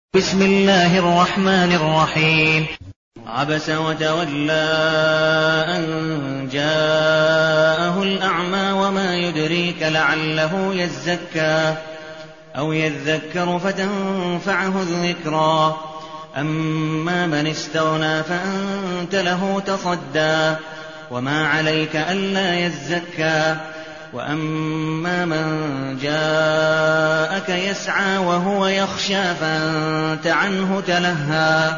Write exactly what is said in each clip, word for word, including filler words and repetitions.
بسم الله الرحمن الرحيم. عبس وتولى أن جاءه الأعمى وما يدريك لعله يزكى أو يذكر فتنفعه الذكرى أما من استغنى فأنت له تصدى وما عليك ألا يزكى وأما من جاءك يسعى وهو يخشى فأنت عنه تلهى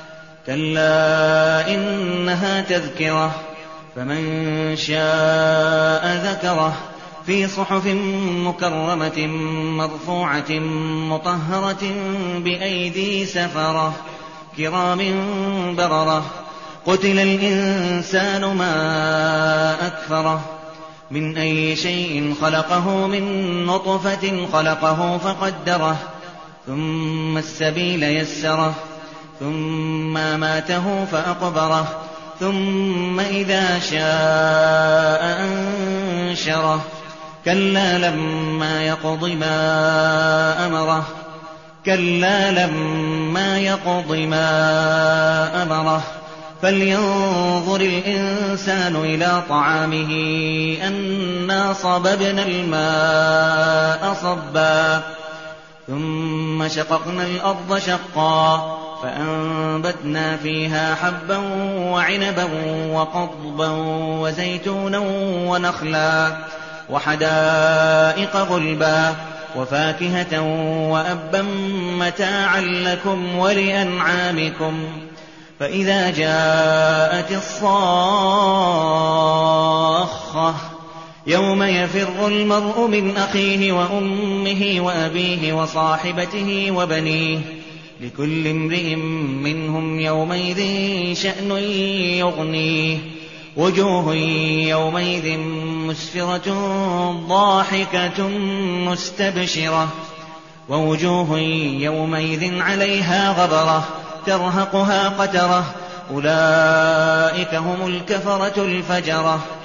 كلا إنها تذكرة فمن شاء ذكره في صحف مكرمة مرفوعة مطهرة بأيدي سفرة كرام بررة قتل الإنسان ما أكفره من أي شيء خلقه من نطفة خلقه فقدره ثم السبيل يسره ثم ماته فأقبره ثم إذا شاء أنشره كلا لما يقض ما أمره كلا لما يقض ما أمره فلينظر الإنسان إلى طعامه أنا صببنا الماء صبا ثم شققنا الأرض شقا فأنبتنا فيها حبا وعنبا وقضبا وزيتونا ونخلا وحدائق غلبا وفاكهة وأبا متاعا لكم ولأنعامكم فإذا جاءت الصاخة يوم يفر المرء من أخيه وأمه وأبيه وصاحبته وبنيه لكل امرئ منهم يومئذ شأن يغنيه وجوه يومئذ مسفرة ضاحكة مستبشرة ووجوه يومئذ عليها غبرة ترهقها قترة أولئك هم الكفرة الفجرة